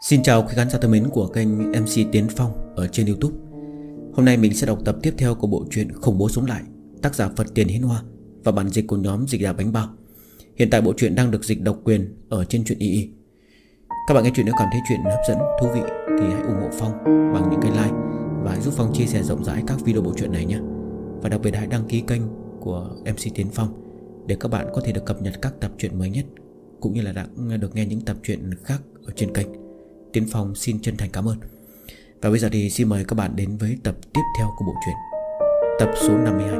Xin chào quý khán giả thân mến của kênh MC Tiến Phong ở trên YouTube. Hôm nay mình sẽ đọc tập tiếp theo của bộ truyện Khủng Bố Sống Lại, tác giả Phật Tiền Hiến Hoa và bản dịch của nhóm Dịch Đà Bánh Bao. Hiện tại bộ truyện đang được dịch độc quyền ở trên truyện II. Các bạn nghe truyện nếu cảm thấy truyện hấp dẫn, thú vị thì hãy ủng hộ Phong bằng những cái like và giúp Phong chia sẻ rộng rãi các video bộ truyện này nhé. Và đặc biệt hãy đăng ký kênh của MC Tiến Phong để các bạn có thể được cập nhật các tập truyện mới nhất, cũng như là được nghe những tập truyện khác ở trên kênh. Tiến Phong xin chân thành cảm ơn. Và bây giờ thì xin mời các bạn đến với tập tiếp theo của bộ truyện, tập số 52.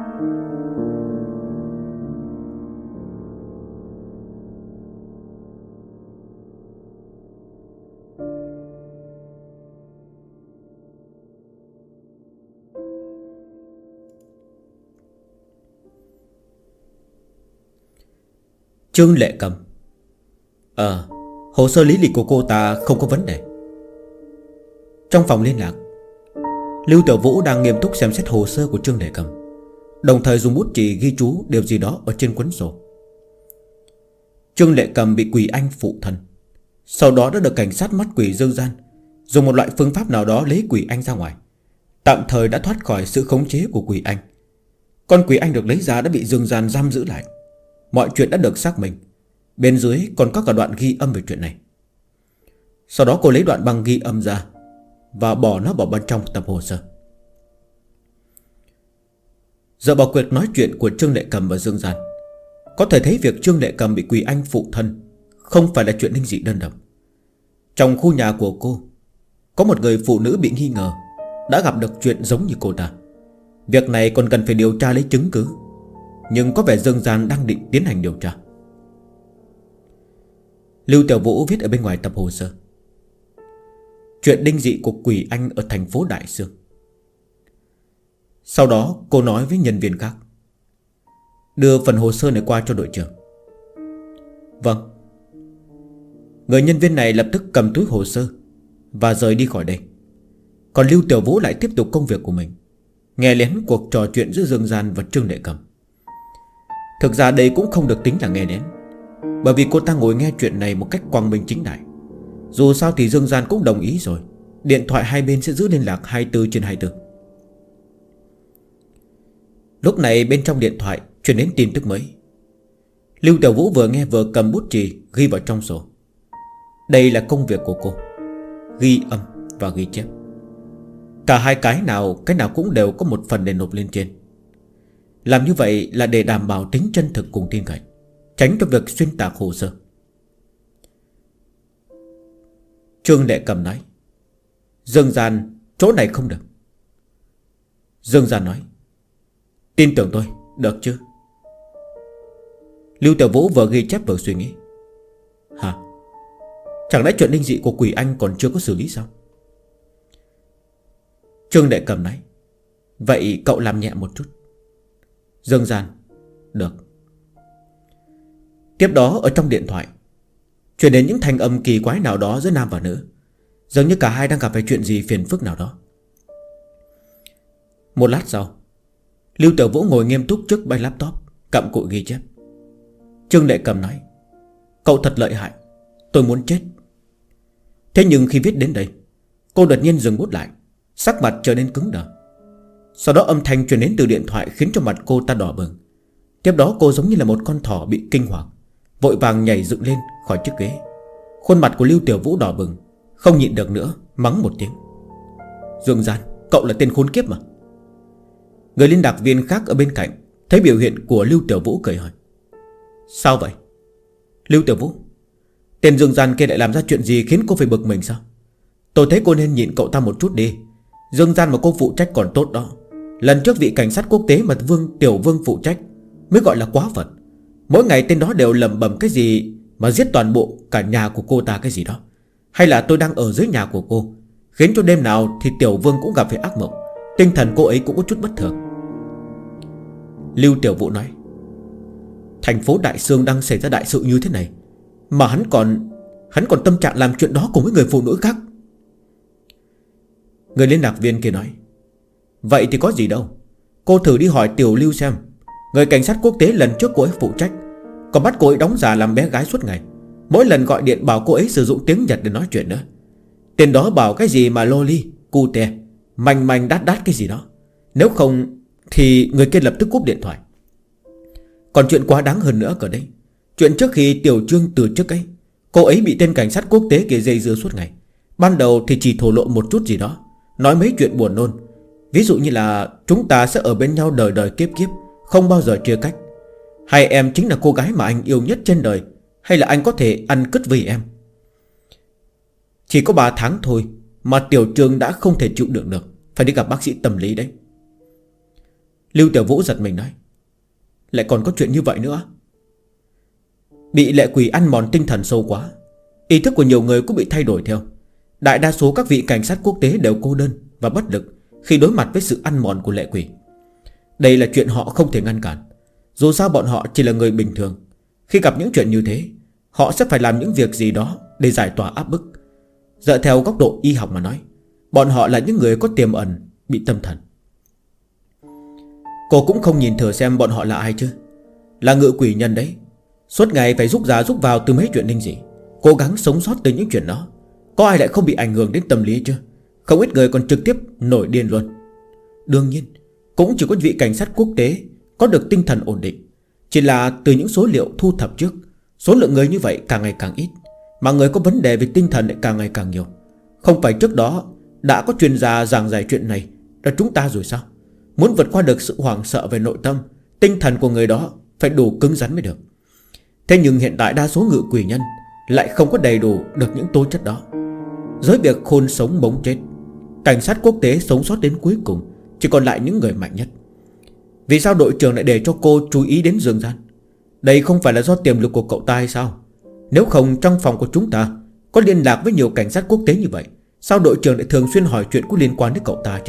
Trương Lệ Cầm. Hồ sơ lý lịch của cô ta không có vấn đề. Trong phòng liên lạc, Lưu Tiểu Vũ đang nghiêm túc xem xét hồ sơ của Trương Lệ Cầm, đồng thời dùng bút chì ghi chú điều gì đó ở trên cuốn sổ. Trương Lệ Cầm bị quỷ anh phụ thân, sau đó đã được cảnh sát mắt quỷ Dương Gian dùng một loại phương pháp nào đó lấy quỷ anh ra ngoài, tạm thời đã thoát khỏi sự khống chế của quỷ anh. Con quỷ anh được lấy ra đã bị Dương Gian giam giữ lại. Mọi chuyện đã được xác minh. Bên dưới còn có cả đoạn ghi âm về chuyện này. Sau đó cô lấy đoạn băng ghi âm ra và bỏ nó vào bên trong tập hồ sơ. Dựa vào cuộc nói chuyện của Trương Lệ Cầm và Dương Gian, có thể thấy việc Trương Lệ Cầm bị quỷ anh phụ thân không phải là chuyện linh dị đơn độc. Trong khu nhà của cô có một người phụ nữ bị nghi ngờ đã gặp được chuyện giống như cô ta. Việc này còn cần phải điều tra lấy chứng cứ, nhưng có vẻ Dương Gian đang định tiến hành điều tra. Lưu Tiểu Vũ viết ở bên ngoài tập hồ sơ: chuyện linh dị của quỷ anh ở thành phố Đại Sương. Sau đó cô nói với nhân viên khác: đưa phần hồ sơ này qua cho đội trưởng. Vâng. Người nhân viên này lập tức cầm túi hồ sơ và rời đi khỏi đây. Còn Lưu Tiểu Vũ lại tiếp tục công việc của mình, nghe lén cuộc trò chuyện giữa Dương Gian và Trương Lệ Cầm. Thực ra đây cũng không được tính là nghe lén, bởi vì cô ta ngồi nghe chuyện này một cách quang minh chính đại. Dù sao thì Dương Gian cũng đồng ý rồi, điện thoại hai bên sẽ giữ liên lạc 24/24. Lúc này bên trong điện thoại truyền đến tin tức mới. Lưu Tiểu Vũ vừa nghe vừa cầm bút chì ghi vào trong sổ. Đây là công việc của cô, ghi âm và ghi chép. Cả hai cái nào cũng đều có một phần để nộp lên trên. Làm như vậy là để đảm bảo tính chân thực cùng tin cậy, tránh cho việc xuyên tạc hồ sơ. Trương Lệ Cầm nói: Dương Gian, chỗ này không được. Dương Gian nói: tin tưởng tôi, được chứ? Lưu Tiểu Vũ vừa ghi chép vừa suy nghĩ: hả? Chẳng lẽ chuyện linh dị của quỷ anh còn chưa có xử lý sao? Trương Lệ Cầm nói: vậy cậu làm nhẹ một chút. Dương Gian: được. Tiếp đó ở trong điện thoại truyền đến những thanh âm kỳ quái nào đó giữa nam và nữ, dường như cả hai đang gặp phải chuyện gì phiền phức nào đó. Một lát sau, Lưu Tiểu Vũ ngồi nghiêm túc trước máy laptop, cặm cụi ghi chép. Trương Lệ Cầm nói: cậu thật lợi hại, tôi muốn chết. Thế nhưng khi viết đến đây, cô đột nhiên dừng bút lại, sắc mặt trở nên cứng đờ. Sau đó âm thanh truyền đến từ điện thoại khiến cho mặt cô ta đỏ bừng. Tiếp đó cô giống như là một con thỏ bị kinh hoàng, vội vàng nhảy dựng lên khỏi chiếc ghế. Khuôn mặt của Lưu Tiểu Vũ đỏ bừng, không nhịn được nữa, mắng một tiếng: Dương Gian, cậu là tên khốn kiếp mà. Người liên lạc viên khác ở bên cạnh thấy biểu hiện của Lưu Tiểu Vũ cười hỏi: sao vậy? Lưu Tiểu Vũ, tên Dương Gian kia lại làm ra chuyện gì khiến cô phải bực mình sao? Tôi thấy cô nên nhịn cậu ta một chút đi. Dương Gian mà cô phụ trách còn tốt đó. Lần trước vị cảnh sát quốc tế mà Tiểu Vương phụ trách mới gọi là quá phận. Mỗi ngày tên đó đều lẩm bẩm cái gì mà giết toàn bộ cả nhà của cô ta cái gì đó. Hay là tôi đang ở dưới nhà của cô, khiến cho đêm nào thì Tiểu Vương cũng gặp phải ác mộng. Tinh thần cô ấy cũng có chút bất thường. Lưu Tiểu Vũ nói: thành phố Đại Sương đang xảy ra đại sự như thế này mà hắn còn tâm trạng làm chuyện đó cùng với người phụ nữ khác. Người liên lạc viên kia nói: vậy thì có gì đâu, cô thử đi hỏi Tiểu Lưu xem. Người cảnh sát quốc tế lần trước cô ấy phụ trách còn bắt cô ấy đóng giả làm bé gái suốt ngày. Mỗi lần gọi điện bảo cô ấy sử dụng tiếng Nhật để nói chuyện nữa. Tên đó bảo cái gì mà loli, cute, manh manh đát đát cái gì đó. Nếu không thì người kia lập tức cúp điện thoại. Còn chuyện quá đáng hơn nữa ở đây, chuyện trước khi Tiểu Trương từ chức ấy, cô ấy bị tên cảnh sát quốc tế kia dây dưa suốt ngày. Ban đầu thì chỉ thổ lộ một chút gì đó, nói mấy chuyện buồn nôn. Ví dụ như là chúng ta sẽ ở bên nhau đời đời kiếp kiếp, không bao giờ chia cách. Hai em chính là cô gái mà anh yêu nhất trên đời, hay là anh có thể ăn cứt vì em. Chỉ có 3 tháng thôi mà Tiểu Trương đã không thể chịu đựng được, phải đi gặp bác sĩ tâm lý đấy. Lưu Tiểu Vũ giật mình nói, lại còn có chuyện như vậy nữa. Bị lệ quỷ ăn mòn tinh thần sâu quá, ý thức của nhiều người cũng bị thay đổi theo. Đại đa số các vị cảnh sát quốc tế đều cô đơn và bất lực khi đối mặt với sự ăn mòn của lệ quỷ. Đây là chuyện họ không thể ngăn cản. Dù sao bọn họ chỉ là người bình thường. Khi gặp những chuyện như thế, họ sẽ phải làm những việc gì đó để giải tỏa áp bức. Dựa theo góc độ y học mà nói, bọn họ là những người có tiềm ẩn bị tâm thần. Cô cũng không nhìn thử xem bọn họ là ai chứ. Là ngự quỷ nhân đấy, suốt ngày phải rúc ra rúc vào từ mấy chuyện linh dị, cố gắng sống sót từ những chuyện đó. Có ai lại không bị ảnh hưởng đến tâm lý chứ? Không ít người còn trực tiếp nổi điên luôn. Đương nhiên cũng chỉ có vị cảnh sát quốc tế có được tinh thần ổn định. Chỉ là từ những số liệu thu thập trước, số lượng người như vậy càng ngày càng ít, mà người có vấn đề về tinh thần lại càng ngày càng nhiều. Không phải trước đó đã có chuyên gia giảng giải chuyện này là chúng ta rồi sao? Muốn vượt qua được sự hoảng sợ về nội tâm, tinh thần của người đó phải đủ cứng rắn mới được. Thế nhưng hiện tại đa số ngự quỷ nhân lại không có đầy đủ được những tố chất đó. Với việc khôn sống bóng chết, cảnh sát quốc tế sống sót đến cuối cùng chỉ còn lại những người mạnh nhất. Vì sao đội trưởng lại để cho cô chú ý đến Dương Gian? Đây không phải là do tiềm lực của cậu ta hay sao? Nếu không trong phòng của chúng ta có liên lạc với nhiều cảnh sát quốc tế như vậy, sao đội trưởng lại thường xuyên hỏi chuyện có liên quan đến cậu ta chứ?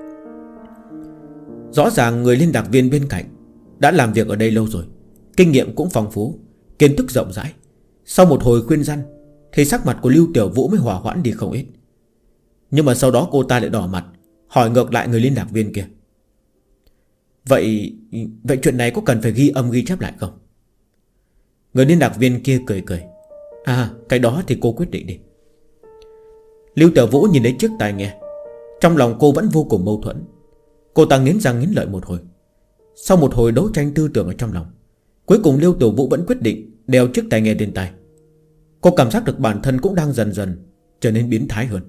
Rõ ràng người liên lạc viên bên cạnh đã làm việc ở đây lâu rồi, kinh nghiệm cũng phong phú, kiến thức rộng rãi. Sau một hồi khuyên răn thì sắc mặt của Lưu Tiểu Vũ mới hòa hoãn đi không ít. Nhưng mà sau đó cô ta lại đỏ mặt, hỏi ngược lại người liên lạc viên kia, Vậy chuyện này có cần phải ghi âm ghi chép lại không? Người liên lạc viên kia cười cười, cái đó thì cô quyết định đi. Lưu Tiểu Vũ nhìn thấy chiếc tai nghe, trong lòng cô vẫn vô cùng mâu thuẫn. Cô ta nghiến răng nghiến lợi một hồi. Sau một hồi đấu tranh tư tưởng ở trong lòng, cuối cùng Lưu Tiểu Vũ vẫn quyết định đeo chiếc tai nghe lên tai. Cô cảm giác được bản thân cũng đang dần dần trở nên biến thái hơn.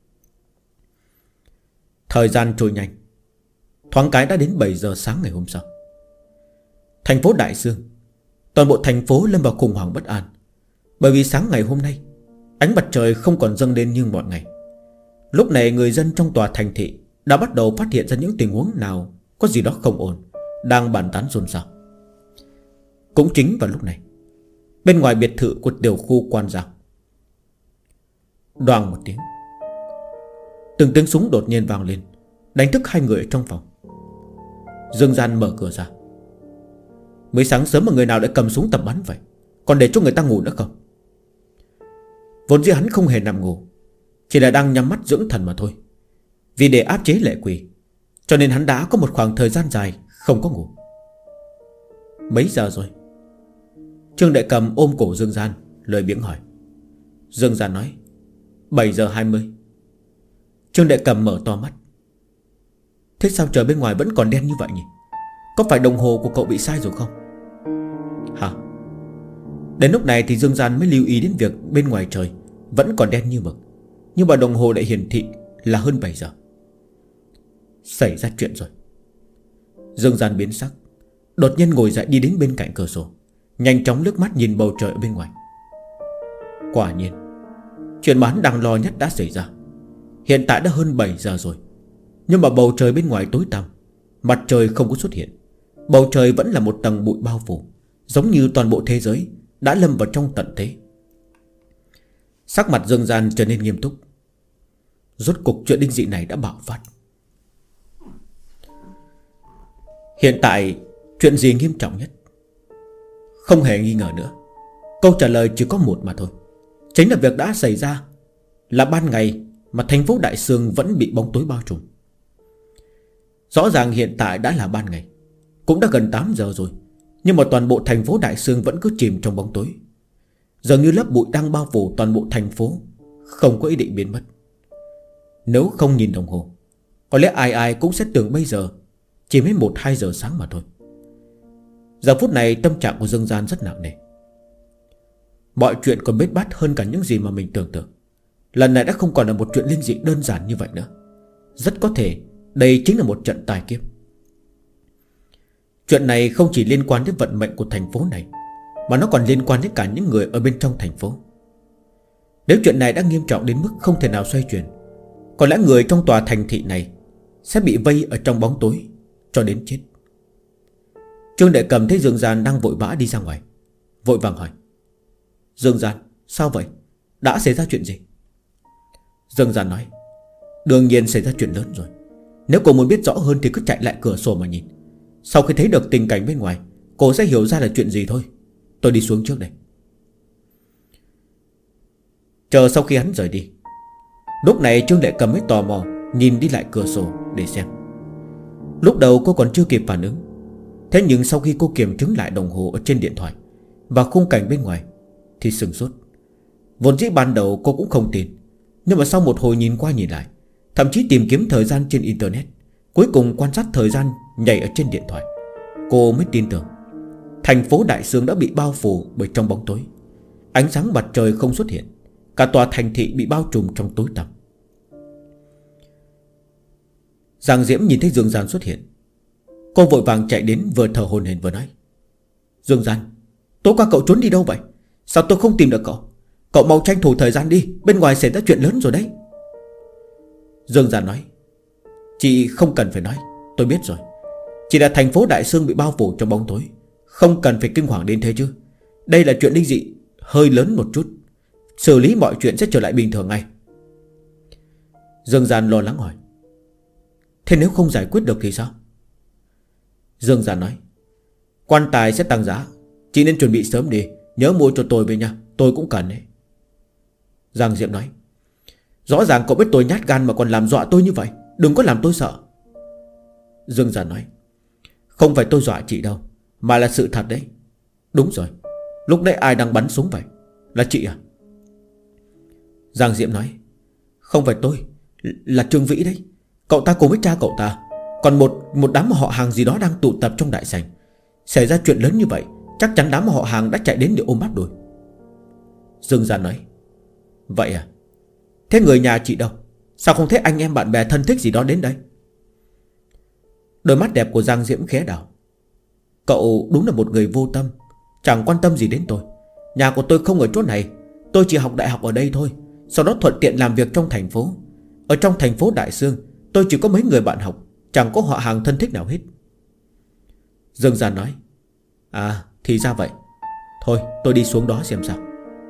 Thời gian trôi nhanh, thoáng cái đã đến 7 giờ sáng ngày hôm sau. Thành phố Đại Sương, toàn bộ thành phố lâm vào khủng hoảng bất an. Bởi vì sáng ngày hôm nay, ánh mặt trời không còn dâng lên như mọi ngày. Lúc này người dân trong tòa thành thị đã bắt đầu phát hiện ra những tình huống nào có gì đó không ổn, đang bàn tán xôn xao. Cũng chính vào lúc này, bên ngoài biệt thự của tiểu khu Quan Giang, đoàng một tiếng, từng tiếng súng đột nhiên vang lên, đánh thức hai người ở trong phòng. Dương Gian mở cửa ra. Mới sáng sớm mà người nào đã cầm súng tập bắn vậy, còn để cho người ta ngủ nữa không? Vốn dĩ hắn không hề nằm ngủ, chỉ là đang nhắm mắt dưỡng thần mà thôi. Vì để áp chế lệ quỷ, cho nên hắn đã có một khoảng thời gian dài không có ngủ. Mấy giờ rồi? Trương Đại Cầm ôm cổ Dương Gian, lười biếng hỏi. Dương Gian nói 7 giờ 20. Trương Đại Cầm mở to mắt. Thế sao trời bên ngoài vẫn còn đen như vậy nhỉ? Có phải đồng hồ của cậu bị sai rồi không? Hả? Đến lúc này thì Dương Gian mới lưu ý đến việc bên ngoài trời vẫn còn đen như mực, nhưng mà đồng hồ lại hiển thị là hơn 7 giờ. Xảy ra chuyện rồi. Dương Gian biến sắc, đột nhiên ngồi dậy đi đến bên cạnh cửa sổ, nhanh chóng liếc mắt nhìn bầu trời ở bên ngoài. Quả nhiên, chuyện mà hắn đang lo nhất đã xảy ra. Hiện tại đã hơn 7 giờ rồi, nhưng mà bầu trời bên ngoài tối tăm, mặt trời không có xuất hiện. Bầu trời vẫn là một tầng bụi bao phủ, giống như toàn bộ thế giới đã lâm vào trong tận thế. Sắc mặt Dương Gian trở nên nghiêm túc. Rốt cục chuyện linh dị này đã bạo phát. Hiện tại chuyện gì nghiêm trọng nhất? Không hề nghi ngờ nữa, câu trả lời chỉ có một mà thôi. Chính là việc đã xảy ra là ban ngày mà thành phố Đại Sương vẫn bị bóng tối bao trùm. Rõ ràng hiện tại đã là ban ngày, cũng đã gần 8 giờ rồi, nhưng mà toàn bộ thành phố Đại Sương vẫn cứ chìm trong bóng tối, dường như lớp bụi đang bao phủ toàn bộ thành phố, không có ý định biến mất. Nếu không nhìn đồng hồ, có lẽ ai ai cũng sẽ tưởng bây giờ chỉ mới 1-2 giờ sáng mà thôi. Giờ phút này tâm trạng của Dương Gian rất nặng nề. Mọi chuyện còn bết bát hơn cả những gì mà mình tưởng tượng. Lần này đã không còn là một chuyện linh dị đơn giản như vậy nữa. Rất có thể đây chính là một trận tài kiếp. Chuyện này không chỉ liên quan đến vận mệnh của thành phố này, mà nó còn liên quan đến cả những người ở bên trong thành phố. Nếu chuyện này đã nghiêm trọng đến mức không thể nào xoay chuyển, có lẽ người trong tòa thành thị này sẽ bị vây ở trong bóng tối cho đến chết. Trương Đại Cầm thấy Dương Gian đang vội vã đi ra ngoài, vội vàng hỏi: Dương Gian, sao vậy? Đã xảy ra chuyện gì? Dương Gian nói: Đương nhiên xảy ra chuyện lớn rồi. Nếu cô muốn biết rõ hơn thì cứ chạy lại cửa sổ mà nhìn. Sau khi thấy được tình cảnh bên ngoài, cô sẽ hiểu ra là chuyện gì thôi. Tôi đi xuống trước đây. Chờ sau khi hắn rời đi, lúc này Trương Đại Cầm mới tò mò nhìn đi lại cửa sổ để xem. Lúc đầu cô còn chưa kịp phản ứng, thế nhưng sau khi cô kiểm chứng lại đồng hồ ở trên điện thoại và khung cảnh bên ngoài thì sửng sốt. Vốn dĩ ban đầu cô cũng không tin, nhưng mà sau một hồi nhìn qua nhìn lại, thậm chí tìm kiếm thời gian trên internet, cuối cùng quan sát thời gian nhảy ở trên điện thoại, cô mới tin tưởng. Thành phố Đại Sương đã bị bao phủ bởi trong bóng tối. Ánh sáng mặt trời không xuất hiện, cả tòa thành thị bị bao trùm trong tối tăm. Giang Diễm nhìn thấy Dương Gian xuất hiện, cô vội vàng chạy đến, vừa thở hổn hển vừa nói: Dương Gian, tối qua cậu trốn đi đâu vậy? Sao tôi không tìm được cậu? Cậu mau tranh thủ thời gian đi, bên ngoài xảy ra chuyện lớn rồi đấy. Dương Gian nói: Chị không cần phải nói, tôi biết rồi. Chỉ là thành phố Đại Sương bị bao phủ trong bóng tối, không cần phải kinh hoàng đến thế chứ. Đây là chuyện linh dị hơi lớn một chút, xử lý mọi chuyện sẽ trở lại bình thường ngay. Dương Gian lo lắng hỏi: Thế nếu không giải quyết được thì sao? Dương Gian nói: Quan tài sẽ tăng giá, chị nên chuẩn bị sớm đi, nhớ mua cho tôi về nha, tôi cũng cần đấy. Giang Diệm nói: Rõ ràng cậu biết tôi nhát gan mà còn làm dọa tôi như vậy, đừng có làm tôi sợ. Dương Gian nói: Không phải tôi dọa chị đâu, mà là sự thật đấy. Đúng rồi, lúc nãy ai đang bắn súng vậy? Là chị à? Giang Diệm nói: Không phải tôi, là Trương Vĩ đấy. Cậu ta cùng với cha cậu ta, còn một đám họ hàng gì đó đang tụ tập trong đại sảnh. Xảy ra chuyện lớn như vậy, chắc chắn đám họ hàng đã chạy đến để ôm bắt rồi. Dương Gian nói: Vậy à? Thế người nhà chị đâu? Sao không thấy anh em bạn bè thân thích gì đó đến đây? Đôi mắt đẹp của Giang Diễm khẽ đảo: Cậu đúng là một người vô tâm, chẳng quan tâm gì đến tôi. Nhà của tôi không ở chỗ này, tôi chỉ học đại học ở đây thôi, sau đó thuận tiện làm việc trong thành phố. Ở trong thành phố Đại Sương, tôi chỉ có mấy người bạn học, chẳng có họ hàng thân thích nào hết. Dương Gian nói: À thì ra vậy. Thôi tôi đi xuống đó xem sao.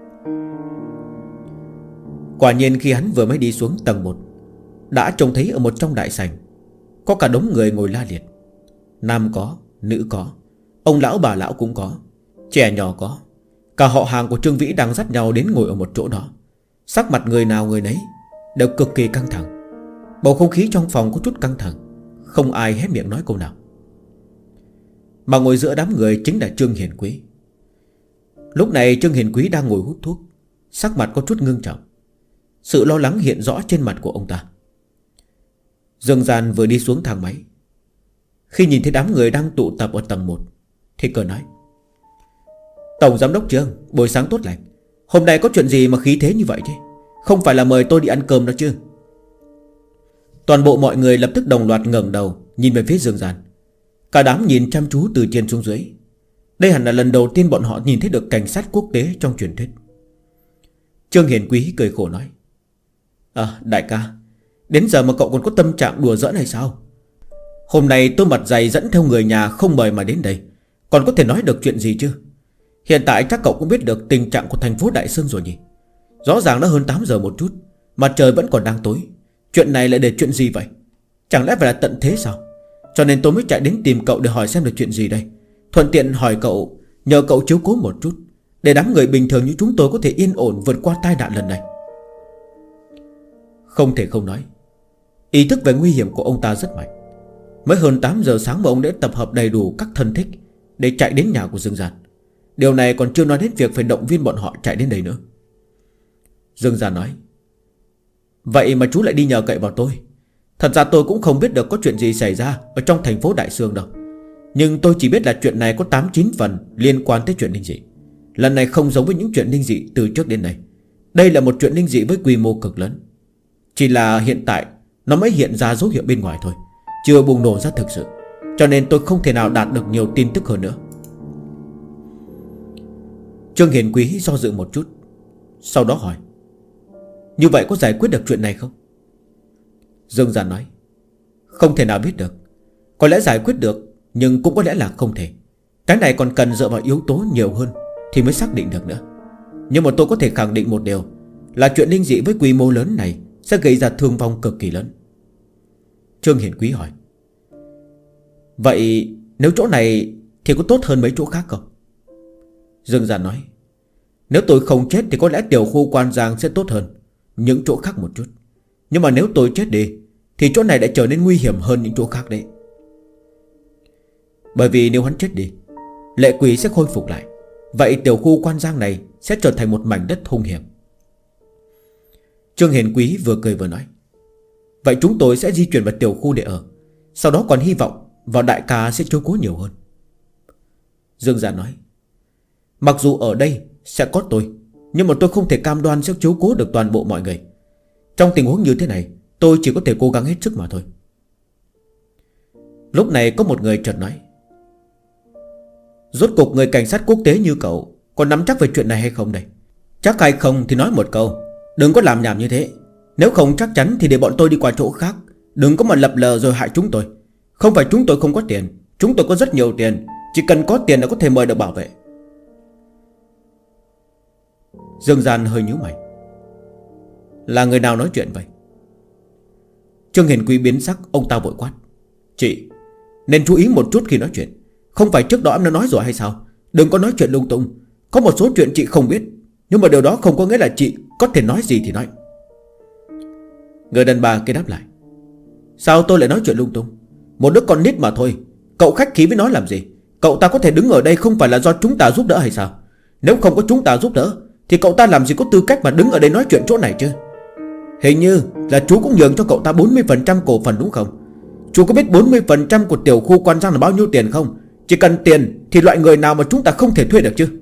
Quả nhiên khi hắn vừa mới đi xuống tầng 1, đã trông thấy ở một trong đại sảnh có cả đống người ngồi la liệt. Nam có, nữ có, ông lão bà lão cũng có, trẻ nhỏ có. Cả họ hàng của Trương Vĩ đang dắt nhau đến ngồi ở một chỗ đó. Sắc mặt người nào người nấy đều cực kỳ căng thẳng. Bầu không khí trong phòng có chút căng thẳng, không ai hé miệng nói câu nào. Mà ngồi giữa đám người chính là Trương Hiền Quý. Lúc này Trương Hiền Quý đang ngồi hút thuốc, sắc mặt có chút ngưng trọng. Sự lo lắng hiện rõ trên mặt của ông ta. Dương Gian vừa đi xuống thang máy, khi nhìn thấy đám người đang tụ tập ở tầng 1 thì cười nói: Tổng giám đốc Trương, buổi sáng tốt lành. Hôm nay có chuyện gì mà khí thế như vậy chứ? Không phải là mời tôi đi ăn cơm đó chứ? Toàn bộ mọi người lập tức đồng loạt ngẩng đầu nhìn về phía Dương Gian. Cả đám nhìn chăm chú từ trên xuống dưới. Đây hẳn là lần đầu tiên bọn họ nhìn thấy được cảnh sát quốc tế trong truyền thuyết. Trương Hiền Quý cười khổ nói: Đại ca, đến giờ mà cậu còn có tâm trạng đùa giỡn hay sao? Hôm nay tôi mặt dày dẫn theo người nhà không mời mà đến đây, còn có thể nói được chuyện gì chứ? Hiện tại chắc cậu cũng biết được tình trạng của thành phố Đại Sương rồi nhỉ? Rõ ràng đã hơn 8 giờ một chút, mặt trời vẫn còn đang tối. Chuyện này lại để chuyện gì vậy? Chẳng lẽ phải là tận thế sao? Cho nên tôi mới chạy đến tìm cậu để hỏi xem được chuyện gì đây. Thuận tiện hỏi cậu, nhờ cậu chiếu cố một chút, để đám người bình thường như chúng tôi có thể yên ổn vượt qua tai nạn lần này. Không thể không nói, ý thức về nguy hiểm của ông ta rất mạnh. Mới hơn 8 giờ sáng mà ông đã tập hợp đầy đủ các thân thích để chạy đến nhà của Dương Gian. Điều này còn chưa nói đến việc phải động viên bọn họ chạy đến đây nữa. Dương Gian nói: Vậy mà chú lại đi nhờ cậy vào tôi. Thật ra tôi cũng không biết được có chuyện gì xảy ra ở trong thành phố Đại Sương đâu. Nhưng tôi chỉ biết là chuyện này có 8-9 phần liên quan tới chuyện linh dị. Lần này không giống với những chuyện linh dị từ trước đến nay. Đây là một chuyện linh dị với quy mô cực lớn. Chỉ là hiện tại nó mới hiện ra dấu hiệu bên ngoài thôi, chưa bùng nổ ra thực sự. Cho nên tôi không thể nào đạt được nhiều tin tức hơn nữa. Trương Hiền Quý do dự một chút, sau đó hỏi: như vậy có giải quyết được chuyện này không? Dương Giản nói: không thể nào biết được. Có lẽ giải quyết được, nhưng cũng có lẽ là không thể. Cái này còn cần dựa vào yếu tố nhiều hơn thì mới xác định được nữa. Nhưng mà tôi có thể khẳng định một điều, là chuyện linh dị với quy mô lớn này sẽ gây ra thương vong cực kỳ lớn. Trương Hiển Quý hỏi: vậy nếu chỗ này thì có tốt hơn mấy chỗ khác không? Dương Giản nói: nếu tôi không chết thì có lẽ tiểu khu Quan Giang sẽ tốt hơn những chỗ khác một chút. Nhưng mà nếu tôi chết đi thì chỗ này lại trở nên nguy hiểm hơn những chỗ khác đấy. Bởi vì nếu hắn chết đi, lệ quỷ sẽ khôi phục lại. Vậy tiểu khu Quan Giang này sẽ trở thành một mảnh đất hung hiểm. Trương Hiền Quý vừa cười vừa nói: vậy chúng tôi sẽ di chuyển vào tiểu khu để ở, sau đó còn hy vọng vào đại ca sẽ chiếu cố nhiều hơn. Dương Giản nói: mặc dù ở đây sẽ có tôi, nhưng mà tôi không thể cam đoan sẽ chiếu cố được toàn bộ mọi người. Trong tình huống như thế này, tôi chỉ có thể cố gắng hết sức mà thôi. Lúc này có một người chợt nói: rốt cục người cảnh sát quốc tế như cậu còn nắm chắc về chuyện này hay không đây? Chắc hay không thì nói một câu, đừng có làm nhảm như thế. Nếu không chắc chắn thì để bọn tôi đi qua chỗ khác. Đừng có mà lập lờ rồi hại chúng tôi. Không phải chúng tôi không có tiền, chúng tôi có rất nhiều tiền. Chỉ cần có tiền là có thể mời được bảo vệ. Dương Gian hơi nhíu mày: là người nào nói chuyện vậy? Trương Hiền Quý biến sắc, ông ta vội quát: chị nên chú ý một chút khi nói chuyện. Không phải trước đó em đã nói rồi hay sao? Đừng có nói chuyện lung tung. Có một số chuyện chị không biết, nhưng mà điều đó không có nghĩa là chị có thể nói gì thì nói. Người đàn bà kia đáp lại: sao tôi lại nói chuyện lung tung? Một đứa con nít mà thôi, cậu khách khí với nó làm gì? Cậu ta có thể đứng ở đây không phải là do chúng ta giúp đỡ hay sao? Nếu không có chúng ta giúp đỡ thì cậu ta làm gì có tư cách mà đứng ở đây nói chuyện chỗ này chứ? Hình như là chú cũng nhường cho cậu ta 40% cổ phần đúng không? Chú có biết 40% của tiểu khu Quan Giang là bao nhiêu tiền không? Chỉ cần tiền thì loại người nào mà chúng ta không thể thuê được chứ?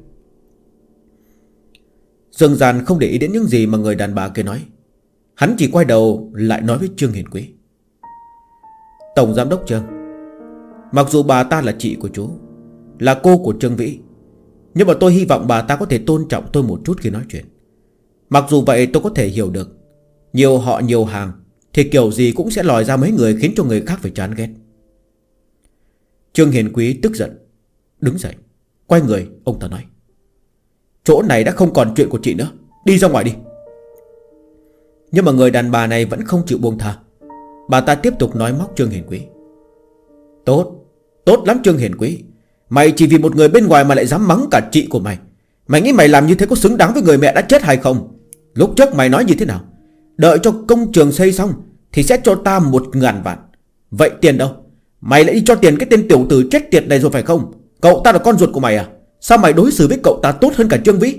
Dương Giản không để ý đến những gì mà người đàn bà kia nói. Hắn chỉ quay đầu lại nói với Trương Hiền Quý: tổng giám đốc Trương, mặc dù bà ta là chị của chú, là cô của Trương Vĩ, nhưng mà tôi hy vọng bà ta có thể tôn trọng tôi một chút khi nói chuyện. Mặc dù vậy tôi có thể hiểu được, nhiều họ nhiều hàng thì kiểu gì cũng sẽ lòi ra mấy người khiến cho người khác phải chán ghét. Trương Hiền Quý tức giận đứng dậy, quay người ông ta nói: chỗ này đã không còn chuyện của chị nữa, đi ra ngoài đi. Nhưng mà người đàn bà này vẫn không chịu buông tha. Bà ta tiếp tục nói móc Trương Hiền Quý: tốt, tốt lắm Trương Hiền Quý. Mày chỉ vì một người bên ngoài mà lại dám mắng cả chị của mày. Mày nghĩ mày làm như thế có xứng đáng với người mẹ đã chết hay không? Lúc trước mày nói như thế nào? Đợi cho công trường xây xong thì sẽ cho ta 1.000 vạn. Vậy tiền đâu? Mày lại đi cho tiền cái tên tiểu tử chết tiệt này rồi phải không? Cậu ta là con ruột của mày à? Sao mày đối xử với cậu ta tốt hơn cả Trương Vĩ?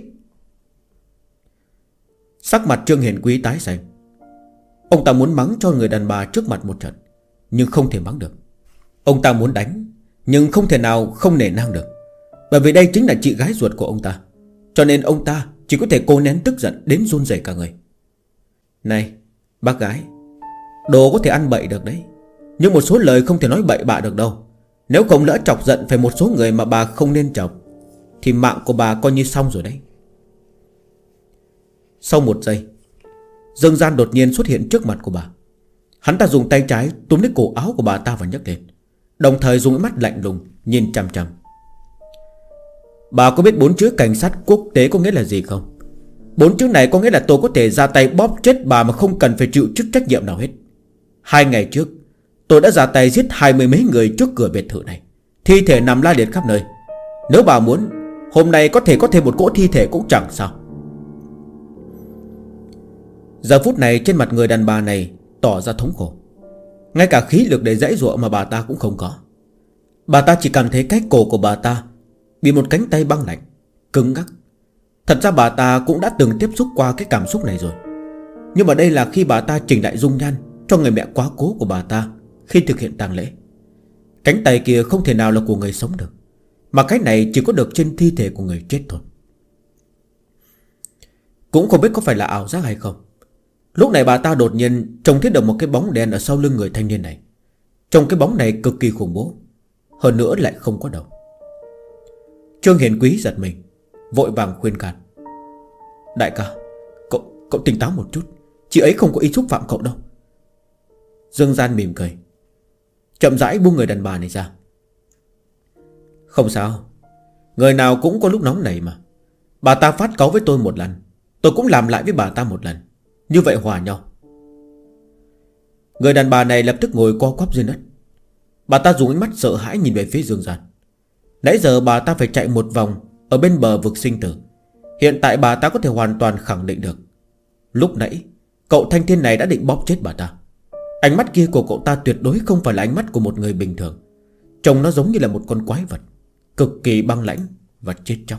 Sắc mặt Trương Hiền Quý tái xanh. Ông ta muốn mắng cho người đàn bà trước mặt một trận, nhưng không thể mắng được. Ông ta muốn đánh, nhưng không thể nào không nể nang được. Bởi vì đây chính là chị gái ruột của ông ta. Cho nên ông ta chỉ có thể cố nén tức giận đến run rẩy cả người. Này bác gái, đồ có thể ăn bậy được đấy, nhưng một số lời không thể nói bậy bạ được đâu. Nếu không lỡ chọc giận phải một số người mà bà không nên chọc thì mạng của bà coi như xong rồi đấy. Sau một giây, Dương Gian đột nhiên xuất hiện trước mặt của bà. Hắn ta dùng tay trái túm lấy cổ áo của bà ta và nhấc lên, đồng thời dùng ánh mắt lạnh lùng nhìn chằm chằm. Bà có biết 4 chữ cảnh sát quốc tế có nghĩa là gì không? 4 chữ này có nghĩa là tôi có thể ra tay bóp chết bà mà không cần phải chịu chức trách nhiệm nào hết. 2 ngày trước tôi đã ra tay giết 20 mấy người trước cửa biệt thự này, thi thể nằm la liệt khắp nơi. Nếu bà muốn, hôm nay có thể có thêm một cỗ thi thể cũng chẳng sao. Giờ phút này trên mặt người đàn bà này tỏ ra thống khổ. Ngay cả khí lực để giãy giụa mà bà ta cũng không có. Bà ta chỉ cảm thấy cái cổ của bà ta bị một cánh tay băng lạnh, cứng ngắc. Thật ra bà ta cũng đã từng tiếp xúc qua cái cảm xúc này rồi. Nhưng mà đây là khi bà ta chỉnh lại dung nhan cho người mẹ quá cố của bà ta khi thực hiện tang lễ. Cánh tay kia không thể nào là của người sống được, mà cái này chỉ có được trên thi thể của người chết thôi. Cũng không biết có phải là ảo giác hay không, lúc này bà ta đột nhiên trông thấy được một cái bóng đen ở sau lưng người thanh niên này. Trong cái bóng này cực kỳ khủng bố, hơn nữa lại không có đầu. Trương Hiền Quý giật mình, vội vàng khuyên can: đại ca, cậu tỉnh táo một chút, chị ấy không có ý xúc phạm cậu đâu. Dương Gian mỉm cười, chậm rãi buông người đàn bà này ra. Không sao, người nào cũng có lúc nóng nảy mà. Bà ta phát cáu với tôi một lần, tôi cũng làm lại với bà ta một lần, như vậy hòa nhau. Người đàn bà này lập tức ngồi co quắp dưới đất. Bà ta dùng ánh mắt sợ hãi nhìn về phía Dương Gian. Nãy giờ bà ta phải chạy một vòng ở bên bờ vực sinh tử. Hiện tại bà ta có thể hoàn toàn khẳng định được, lúc nãy cậu thanh thiên này đã định bóp chết bà ta. Ánh mắt kia của cậu ta tuyệt đối không phải là ánh mắt của một người bình thường. Trông nó giống như là một con quái vật, cực kỳ băng lãnh và chết chóc.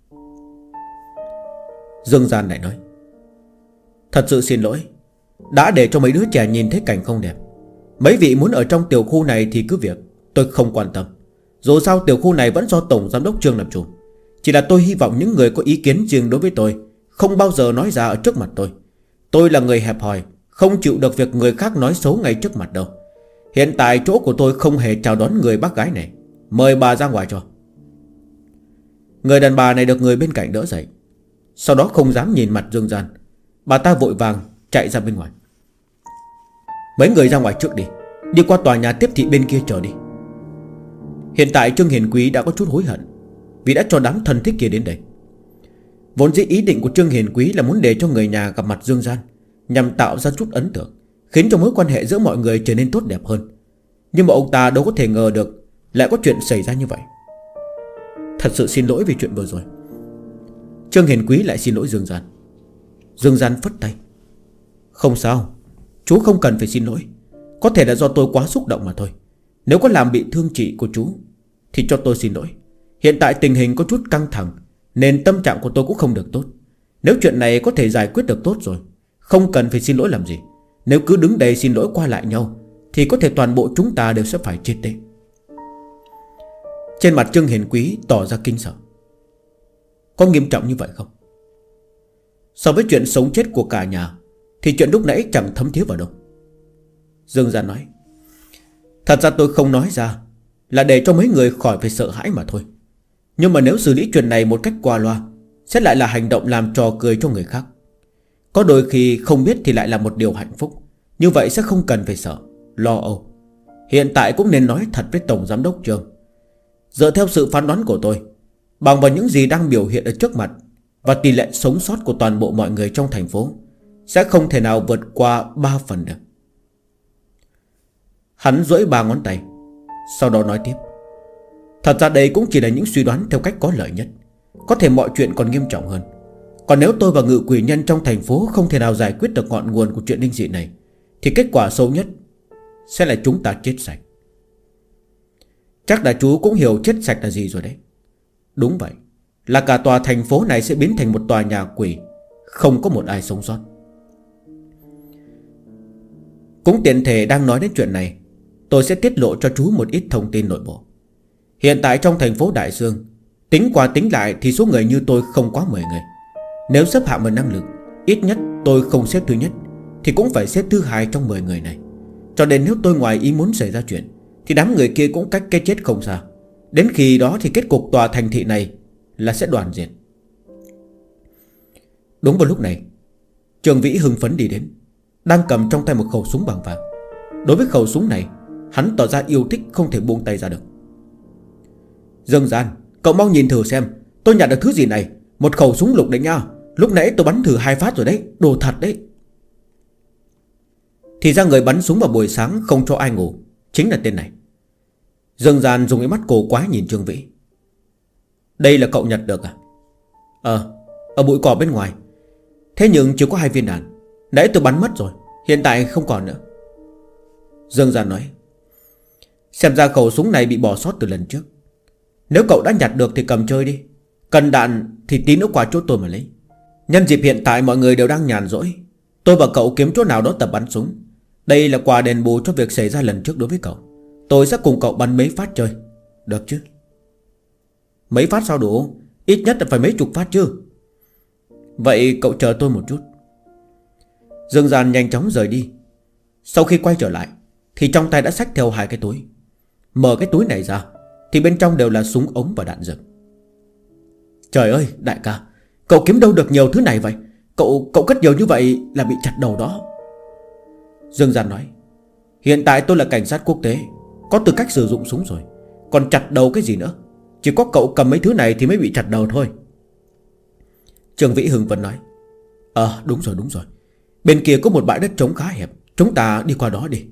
Dương Gian lại nói: thật sự xin lỗi, đã để cho mấy đứa trẻ nhìn thấy cảnh không đẹp. Mấy vị muốn ở trong tiểu khu này thì cứ việc, tôi không quan tâm. Dù sao tiểu khu này vẫn do Tổng Giám đốc Trương làm chủ. Chỉ là tôi hy vọng những người có ý kiến riêng đối với tôi không bao giờ nói ra ở trước mặt tôi. Tôi là người hẹp hòi, không chịu được việc người khác nói xấu ngay trước mặt đâu. Hiện tại chỗ của tôi không hề chào đón người bác gái này. Mời bà ra ngoài cho. Người đàn bà này được người bên cạnh đỡ dậy. Sau đó không dám nhìn mặt Dương Gian, bà ta vội vàng chạy ra bên ngoài. Mấy người ra ngoài trước đi, đi qua tòa nhà tiếp thị bên kia chờ đi. Hiện tại Trương Hiền Quý đã có chút hối hận vì đã cho đám thân thích kia đến đây. Vốn dĩ ý định của Trương Hiền Quý là muốn để cho người nhà gặp mặt Dương Gian, nhằm tạo ra chút ấn tượng, khiến cho mối quan hệ giữa mọi người trở nên tốt đẹp hơn. Nhưng mà ông ta đâu có thể ngờ được lại có chuyện xảy ra như vậy. Thật sự xin lỗi vì chuyện vừa rồi. Trương Hiền Quý lại xin lỗi Dương Gian. Dương Gian phất tay: không sao, chú không cần phải xin lỗi. Có thể là do tôi quá xúc động mà thôi. Nếu có làm bị thương chị của chú thì cho tôi xin lỗi. Hiện tại tình hình có chút căng thẳng nên tâm trạng của tôi cũng không được tốt. Nếu chuyện này có thể giải quyết được tốt rồi, không cần phải xin lỗi làm gì. Nếu cứ đứng đây xin lỗi qua lại nhau thì có thể toàn bộ chúng ta đều sẽ phải chết đấy. Trên mặt Trương Hiền Quý tỏ ra kinh sợ. Có nghiêm trọng như vậy không? So với chuyện sống chết của cả nhà thì chuyện lúc nãy chẳng thấm thía vào đâu. Dương Gian nói: thật ra tôi không nói ra là để cho mấy người khỏi phải sợ hãi mà thôi. Nhưng mà nếu xử lý chuyện này một cách qua loa sẽ lại là hành động làm trò cười cho người khác. Có đôi khi không biết thì lại là một điều hạnh phúc. Như vậy sẽ không cần phải sợ, lo âu. Hiện tại cũng nên nói thật với Tổng Giám đốc Trương. Dựa theo sự phán đoán của tôi, bằng vào những gì đang biểu hiện ở trước mặt và tỷ lệ sống sót của toàn bộ mọi người trong thành phố, sẽ không thể nào vượt qua 3 phần được. Hắn duỗi 3 ngón tay, sau đó nói tiếp: thật ra đây cũng chỉ là những suy đoán theo cách có lợi nhất. Có thể mọi chuyện còn nghiêm trọng hơn. Còn nếu tôi và ngự quỷ nhân trong thành phố không thể nào giải quyết được ngọn nguồn của chuyện linh dị này, thì kết quả xấu nhất sẽ là chúng ta chết sạch. Chắc là chú cũng hiểu chết sạch là gì rồi đấy. Đúng vậy, là cả tòa thành phố này sẽ biến thành một tòa nhà quỷ, không có một ai sống sót. Cũng tiện thể đang nói đến chuyện này, tôi sẽ tiết lộ cho chú một ít thông tin nội bộ. Hiện tại trong thành phố Đại Dương, tính qua tính lại thì số người như tôi không quá 10 người. Nếu xếp hạng về năng lực, ít nhất tôi không xếp thứ nhất thì cũng phải xếp thứ 2 trong 10 người này. Cho nên nếu tôi ngoài ý muốn xảy ra chuyện thì đám người kia cũng cách cái chết không xa. Đến khi đó thì kết cục tòa thành thị này là sẽ đoàn diệt. Đúng vào lúc này, Trường Vĩ hưng phấn đi đến, đang cầm trong tay một khẩu súng bằng vàng. Đối với khẩu súng này, hắn tỏ ra yêu thích không thể buông tay ra được. Dương Gian, cậu mau nhìn thử xem tôi nhặt được thứ gì này. Một khẩu súng lục đấy nha. Lúc nãy tôi bắn thử 2 phát rồi đấy. Đồ thật đấy. Thì ra người bắn súng vào buổi sáng không cho ai ngủ chính là tên này. Dương Gian dùng cái mắt cổ quái nhìn Trương Vĩ. Đây là cậu nhặt được à? Ở bụi cỏ bên ngoài. Thế nhưng chỉ có 2 viên đạn. Nãy tôi bắn mất rồi, hiện tại không còn nữa. Dương Gian nói: xem ra khẩu súng này bị bỏ sót từ lần trước. Nếu cậu đã nhặt được thì cầm chơi đi. Cần đạn thì tí nữa qua chỗ tôi mà lấy. Nhân dịp hiện tại mọi người đều đang nhàn rỗi, Tôi và cậu kiếm chỗ nào đó tập bắn súng. Đây là quà đền bù cho việc xảy ra lần trước đối với cậu. Tôi sẽ cùng cậu bắn mấy phát chơi. Được chứ? Mấy phát sao đủ? Ít nhất là phải mấy chục phát chứ. Vậy cậu chờ tôi một chút. Dương Gian nhanh chóng rời đi. Sau khi quay trở lại thì trong tay đã xách theo 2 cái túi. Mở cái túi này ra thì bên trong đều là súng ống và đạn dược. Trời ơi đại ca, cậu kiếm đâu được nhiều thứ này vậy? Cậu cất nhiều như vậy là bị chặt đầu đó. Dương Gian nói, hiện tại tôi là cảnh sát quốc tế, có tư cách sử dụng súng rồi. Còn chặt đầu cái gì nữa? Chỉ có cậu cầm mấy thứ này thì mới bị chặt đầu thôi. Trương Vĩ Hưng vẫn nói, đúng rồi. Bên kia có một bãi đất trống khá hẹp, chúng ta đi qua đó đi.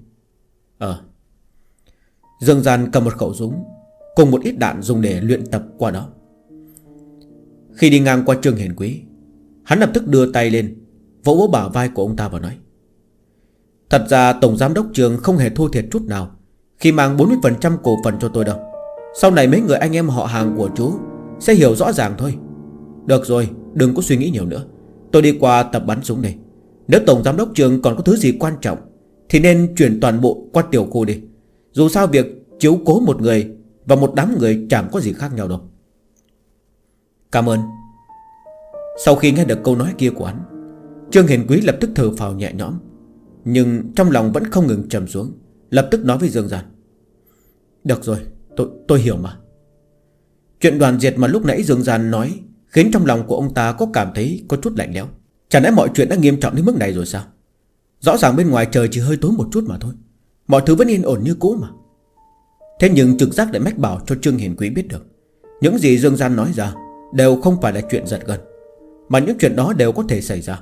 Dương Gian cầm một khẩu súng cùng một ít đạn dùng để luyện tập qua đó. Khi đi ngang qua Trương Hiền Quý, hắn lập tức đưa tay lên vỗ vỗ bả vai của ông ta và nói, thật ra Tổng Giám đốc Trương không hề thua thiệt chút nào khi mang 40% cổ phần cho tôi đâu. Sau này mấy người anh em họ hàng của chú sẽ hiểu rõ ràng thôi. Được rồi, đừng có suy nghĩ nhiều nữa. Tôi đi qua tập bắn súng này. Nếu Tổng Giám đốc Trương còn có thứ gì quan trọng thì nên chuyển toàn bộ qua tiểu khu đi. Dù sao việc chiếu cố một người và một đám người chẳng có gì khác nhau đâu. Cảm ơn. Sau khi nghe được câu nói kia của hắn, Trương Hiền Quý lập tức thở phào nhẹ nhõm, nhưng trong lòng vẫn không ngừng trầm xuống. Lập tức nói với Dương Gian, được rồi, tôi hiểu mà. Chuyện đoàn diệt mà lúc nãy Dương Gian nói khiến trong lòng của ông ta có cảm thấy có chút lạnh lẽo. Chẳng lẽ mọi chuyện đã nghiêm trọng đến mức này rồi sao? Rõ ràng bên ngoài trời chỉ hơi tối một chút mà thôi, mọi thứ vẫn yên ổn như cũ mà. Thế nhưng trực giác lại mách bảo cho Trương Hiền Quý biết được, những gì Dương Gian nói ra đều không phải là chuyện giật gân, mà những chuyện đó đều có thể xảy ra.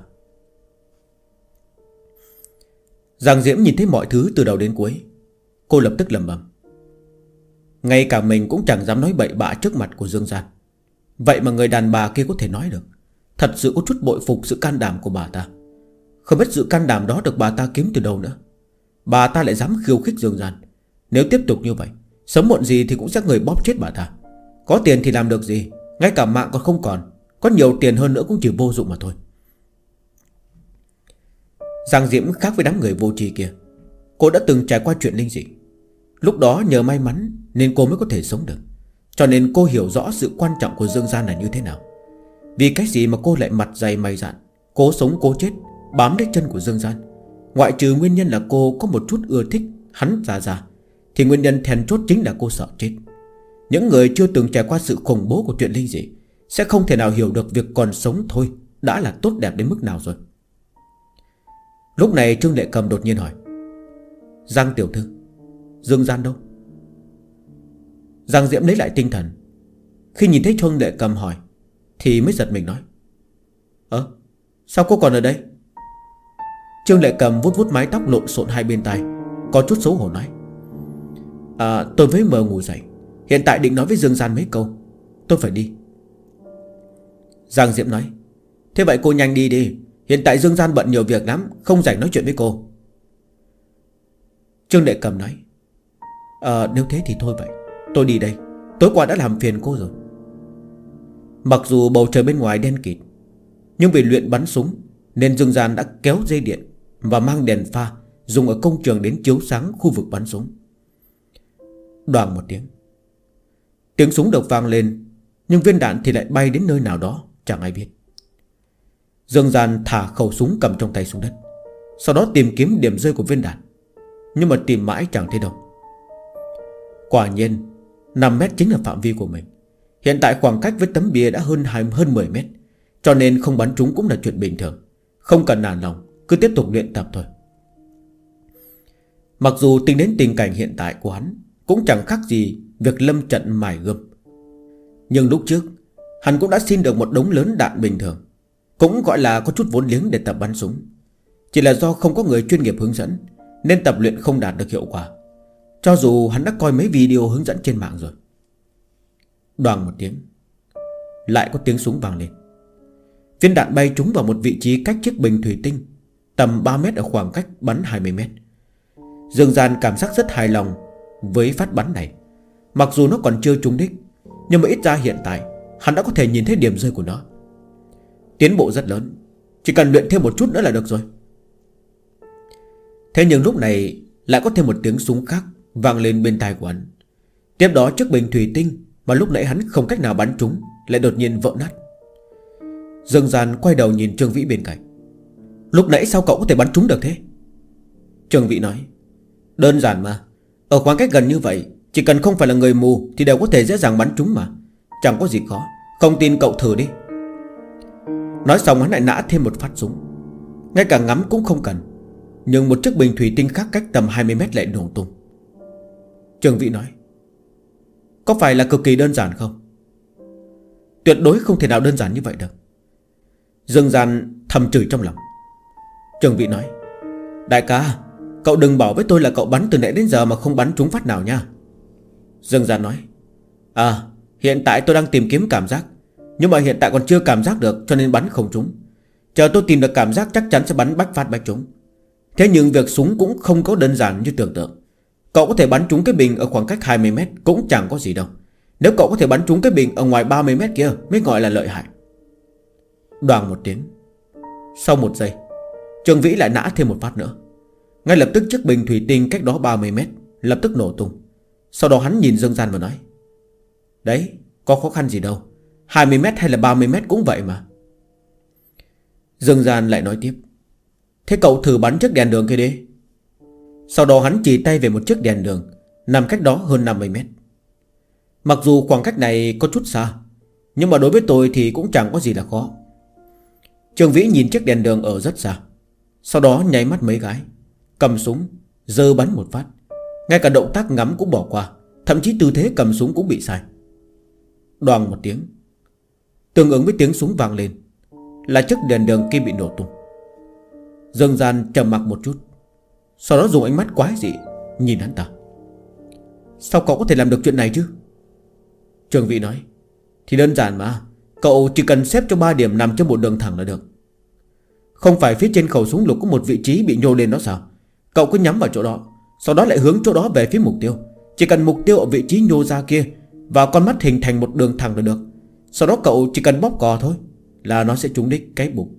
Giang Diễm nhìn thấy mọi thứ từ đầu đến cuối, cô lập tức lẩm bẩm, ngay cả mình cũng chẳng dám nói bậy bạ trước mặt của Dương Gian. Vậy mà người đàn bà kia có thể nói được. Thật sự có chút bội phục sự can đảm của bà ta. Không biết sự can đảm đó được bà ta kiếm từ đâu nữa. Bà ta lại dám khiêu khích Dương Gian. Nếu tiếp tục như vậy, sớm muộn gì thì cũng sẽ người bóp chết bà ta. Có tiền thì làm được gì, ngay cả mạng còn không còn. Có nhiều tiền hơn nữa cũng chỉ vô dụng mà thôi. Giang Diễm khác với đám người vô tri kia. Cô đã từng trải qua chuyện linh dị. Lúc đó nhờ may mắn nên cô mới có thể sống được. Cho nên cô hiểu rõ sự quan trọng của Dương Gian là như thế nào. Vì cái gì mà cô lại mặt dày mày dạn, cố sống cố chết, bám lấy chân của Dương Gian. Ngoại trừ nguyên nhân là cô có một chút ưa thích hắn ra, thì nguyên nhân then chốt chính là cô sợ chết. Những người chưa từng trải qua sự khủng bố của chuyện linh dị sẽ không thể nào hiểu được việc còn sống thôi đã là tốt đẹp đến mức nào rồi. Lúc này Trương Lệ Cầm đột nhiên hỏi, Giang tiểu thư, Dương Gian đâu? Giang Diễm lấy lại tinh thần. Khi nhìn thấy Trương Lệ Cầm hỏi thì mới giật mình nói, sao cô còn ở đây? Trương Lệ Cầm vuốt vuốt mái tóc lộn xộn hai bên tai, có chút xấu hổ nói, tôi mới mờ ngủ dậy, hiện tại định nói với Dương Gian mấy câu, tôi phải đi. Giang Diễm nói, thế vậy cô nhanh đi đi, hiện tại Dương Gian bận nhiều việc lắm, không rảnh nói chuyện với cô. Trương Lệ Cầm nói, nếu thế thì thôi vậy, tôi đi đây, tối qua đã làm phiền cô rồi. Mặc dù bầu trời bên ngoài đen kịt, nhưng vì luyện bắn súng nên Dương Gian đã kéo dây điện và mang đèn pha dùng ở công trường đến chiếu sáng khu vực bắn súng. Đoàng một tiếng, tiếng súng được vang lên, nhưng viên đạn thì lại bay đến nơi nào đó chẳng ai biết. Dương Gian thả khẩu súng cầm trong tay xuống đất, sau đó tìm kiếm điểm rơi của viên đạn, nhưng mà tìm mãi chẳng thấy đâu. Quả nhiên 5 mét chính là phạm vi của mình. Hiện tại khoảng cách với tấm bia đã hơn 10 mét, cho nên không bắn trúng cũng là chuyện bình thường. Không cần nản lòng, cứ tiếp tục luyện tập thôi. Mặc dù tính đến tình cảnh hiện tại của hắn cũng chẳng khác gì việc lâm trận mài gươm, nhưng lúc trước hắn cũng đã xin được một đống lớn đạn bình thường, cũng gọi là có chút vốn liếng để tập bắn súng. Chỉ là do không có người chuyên nghiệp hướng dẫn nên tập luyện không đạt được hiệu quả, cho dù hắn đã coi mấy video hướng dẫn trên mạng rồi. Đoàng một tiếng, lại có tiếng súng vang lên. Viên đạn bay trúng vào một vị trí cách chiếc bình thủy tinh tầm 3 mét ở khoảng cách bắn 20 mét. Dương Gian cảm giác rất hài lòng với phát bắn này. Mặc dù nó còn chưa trúng đích, nhưng mà ít ra hiện tại hắn đã có thể nhìn thấy điểm rơi của nó. Tiến bộ rất lớn, chỉ cần luyện thêm một chút nữa là được rồi. Thế nhưng lúc này lại có thêm một tiếng súng khác vang lên bên tai của hắn. Tiếp đó chiếc bình thủy tinh mà lúc nãy hắn không cách nào bắn trúng lại đột nhiên vỡ nát. Dương Gian quay đầu nhìn Trương Vĩ bên cạnh. Lúc nãy sao cậu có thể bắn trúng được thế? Trương Vĩ nói, đơn giản mà. Ở khoảng cách gần như vậy, chỉ cần không phải là người mù thì đều có thể dễ dàng bắn trúng mà. Chẳng có gì khó. Không tin cậu thử đi. Nói xong hắn lại nã thêm một phát súng. Ngay cả ngắm cũng không cần. Nhưng một chiếc bình thủy tinh khác cách tầm 20 mét lại nổ tung. Trương Vĩ nói, có phải là cực kỳ đơn giản không? Tuyệt đối không thể nào đơn giản như vậy được. Dương Gian thầm chửi trong lòng. Trương Vĩ nói, đại ca, cậu đừng bảo với tôi là cậu bắn từ nãy đến giờ mà không bắn trúng phát nào nha. Dương Gian nói, hiện tại tôi đang tìm kiếm cảm giác, nhưng mà hiện tại còn chưa cảm giác được, cho nên bắn không trúng. Chờ tôi tìm được cảm giác chắc chắn sẽ bắn bách phát bách trúng. Thế nhưng việc súng cũng không có đơn giản như tưởng tượng. Cậu có thể bắn trúng cái bình ở khoảng cách 20 mét cũng chẳng có gì đâu. Nếu cậu có thể bắn trúng cái bình ở ngoài 30 mét kia mới gọi là lợi hại. Đoàng một tiếng. Sau một giây, Trương Vĩ lại nã thêm một phát nữa. Ngay lập tức chiếc bình thủy tinh cách đó 30 mét lập tức nổ tung. Sau đó hắn nhìn Dương Gian và nói, đấy, có khó khăn gì đâu, 20 mét hay là 30 mét cũng vậy mà. Dương Gian lại nói tiếp, thế cậu thử bắn chiếc đèn đường kia đi. Sau đó hắn chỉ tay về một chiếc đèn đường nằm cách đó hơn 50 mét. Mặc dù khoảng cách này có chút xa, nhưng mà đối với tôi thì cũng chẳng có gì là khó. Trương Vĩ nhìn chiếc đèn đường ở rất xa. Sau đó nháy mắt mấy cái, cầm súng, giơ bắn một phát. Ngay cả động tác ngắm cũng bỏ qua, thậm chí tư thế cầm súng cũng bị sai. Đoàng một tiếng. Tương ứng với tiếng súng vang lên là chiếc đèn đường kia bị nổ tung. Dương Gian trầm mặc một chút, sau đó dùng ánh mắt quái dị nhìn hắn ta. Sao cậu có thể làm được chuyện này chứ? Trương Vĩ nói, thì đơn giản mà. Cậu chỉ cần xếp cho 3 điểm nằm trên một đường thẳng là được. Không phải phía trên khẩu súng lục có một vị trí bị nhô lên đó sao? Cậu cứ nhắm vào chỗ đó, sau đó lại hướng chỗ đó về phía mục tiêu. Chỉ cần mục tiêu ở vị trí nhô ra kia và con mắt hình thành một đường thẳng là được. Sau đó cậu chỉ cần bóp cò thôi là nó sẽ trúng đích cái bụng.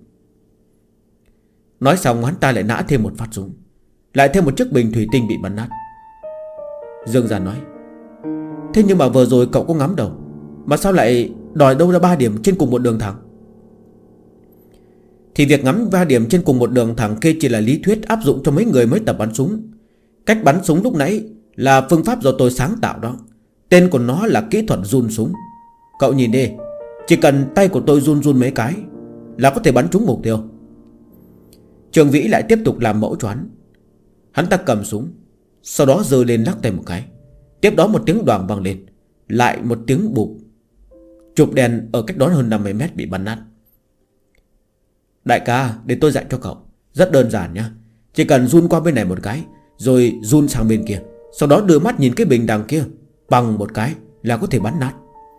Nói xong hắn ta lại nã thêm một phát súng, lại thêm một chiếc bình thủy tinh bị bắn nát. Dương Gian nói, thế nhưng mà vừa rồi cậu có ngắm đâu, mà sao lại đòi đâu ra 3 điểm trên cùng một đường thẳng? Thì việc ngắm 3 điểm trên cùng một đường thẳng kia chỉ là lý thuyết áp dụng cho mấy người mới tập bắn súng. Cách bắn súng lúc nãy là phương pháp do tôi sáng tạo đó. Tên của nó là kỹ thuật run súng. Cậu nhìn đi, chỉ cần tay của tôi run run mấy cái là có thể bắn trúng mục tiêu. Trương Vĩ lại tiếp tục làm mẫu cho hắn. Hắn ta cầm súng, sau đó giơ lên lắc tay một cái. Tiếp đó một tiếng đoàng vang lên, lại một tiếng bụp. Chụp đèn ở cách đó hơn 50 mét bị bắn nát. Đại ca, để tôi dạy cho cậu. Rất đơn giản nhá. Chỉ cần run qua bên này một cái, rồi run sang bên kia, sau đó đưa mắt nhìn cái bình đằng kia, bằng một cái là có thể bắn nát.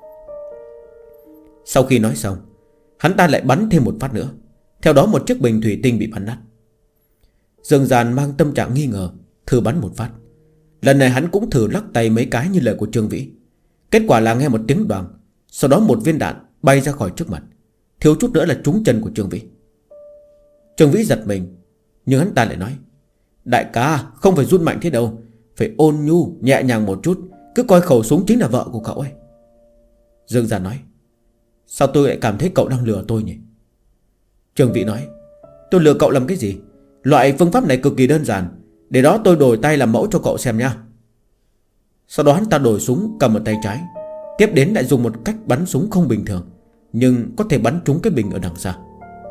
Sau khi nói xong, hắn ta lại bắn thêm một phát nữa. Theo đó một chiếc bình thủy tinh bị bắn nát. Dương Gian mang tâm trạng nghi ngờ, thử bắn một phát. Lần này hắn cũng thử lắc tay mấy cái như lời của Trương Vĩ. Kết quả là nghe một tiếng đoàng, sau đó một viên đạn bay ra khỏi trước mặt, thiếu chút nữa là trúng chân của Trương Vĩ. Trương Vĩ giật mình, nhưng hắn ta lại nói, đại ca, không phải run mạnh thế đâu, phải ôn nhu, nhẹ nhàng một chút. Cứ coi khẩu súng chính là vợ của cậu ấy. Dương Gian nói, sao tôi lại cảm thấy cậu đang lừa tôi nhỉ? Trương Vĩ nói, tôi lừa cậu làm cái gì? Loại phương pháp này cực kỳ đơn giản. Để đó tôi đổi tay làm mẫu cho cậu xem nha. Sau đó hắn ta đổi súng cầm ở tay trái, tiếp đến lại dùng một cách bắn súng không bình thường, nhưng có thể bắn trúng cái bình ở đằng xa.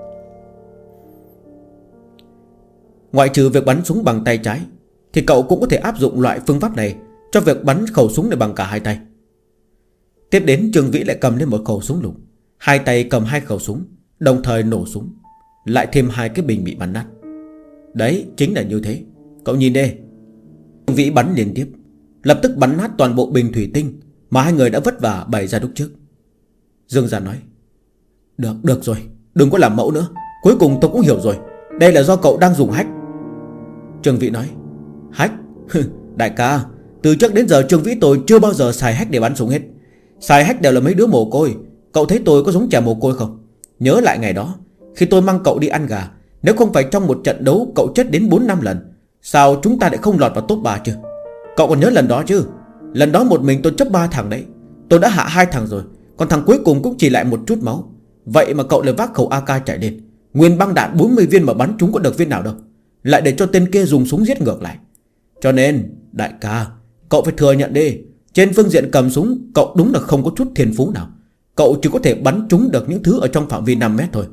Ngoại trừ việc bắn súng bằng tay trái, thì cậu cũng có thể áp dụng loại phương pháp này cho việc bắn khẩu súng này bằng cả hai tay. Tiếp đến Trương Vĩ lại cầm lên một khẩu súng lục, hai tay cầm hai khẩu súng, đồng thời nổ súng, lại thêm hai cái bình bị bắn nát. Đấy, chính là như thế. Cậu nhìn đi. Trương Vĩ bắn liên tiếp, lập tức bắn nát toàn bộ bình thủy tinh mà hai người đã vất vả bày ra lúc trước. Dương Gian nói, Được rồi, đừng có làm mẫu nữa. Cuối cùng tôi cũng hiểu rồi, đây là do cậu đang dùng hack. Trương Vĩ nói, hack? Đại ca, từ trước đến giờ Trương Vĩ tôi chưa bao giờ xài hack để bắn súng hết. Xài hack đều là mấy đứa mồ côi. Cậu thấy tôi có giống trẻ mồ côi không? Nhớ lại ngày đó, khi tôi mang cậu đi ăn gà, nếu không phải trong một trận đấu cậu chết đến 4-5 lần, Sao chúng ta lại không lọt vào top 3 chứ? Cậu còn nhớ lần đó chứ? Lần đó một mình tôi chấp 3 thằng đấy. Tôi đã hạ 2 thằng rồi, còn thằng cuối cùng cũng chỉ lại một chút máu. Vậy mà cậu lại vác khẩu AK chạy lên, nguyên băng đạn 40 viên mà bắn chúng có được viên nào đâu, lại để cho tên kia dùng súng giết ngược lại. Cho nên đại ca, cậu phải thừa nhận đi, trên phương diện cầm súng cậu đúng là không có chút thiên phú nào. Cậu chỉ có thể bắn trúng được những thứ ở trong phạm vi 5 mét thôi.